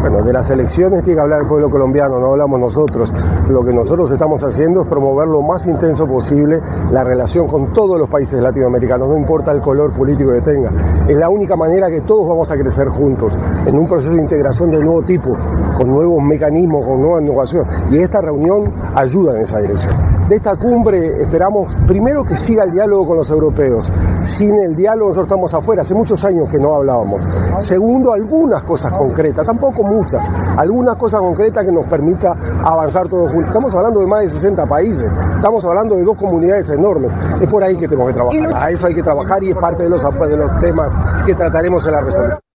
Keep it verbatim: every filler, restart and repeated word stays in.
Bueno, de las elecciones tiene que hablar el pueblo colombiano, no hablamos nosotros. Lo que nosotros estamos haciendo es promover lo más intenso posible la relación con todos los países latinoamericanos, no importa el color político que tenga. Es la única manera que todos vamos a crecer juntos, en un proceso de integración de nuevo tipo, con nuevos mecanismos, con nueva innovación. Y esta reunión ayuda en esa dirección. De esta cumbre esperamos, primero, que siga el diálogo con los europeos. Sin el diálogo nosotros estamos afuera, hace muchos años que no hablábamos. Segundo, algunas cosas concretas, tampoco muchas, algunas cosas concretas que nos permita avanzar todos juntos. Estamos hablando de más de sesenta países, estamos hablando de dos comunidades enormes, es por ahí que tenemos que trabajar. A eso hay que trabajar y es parte de los, de los temas que trataremos en la resolución.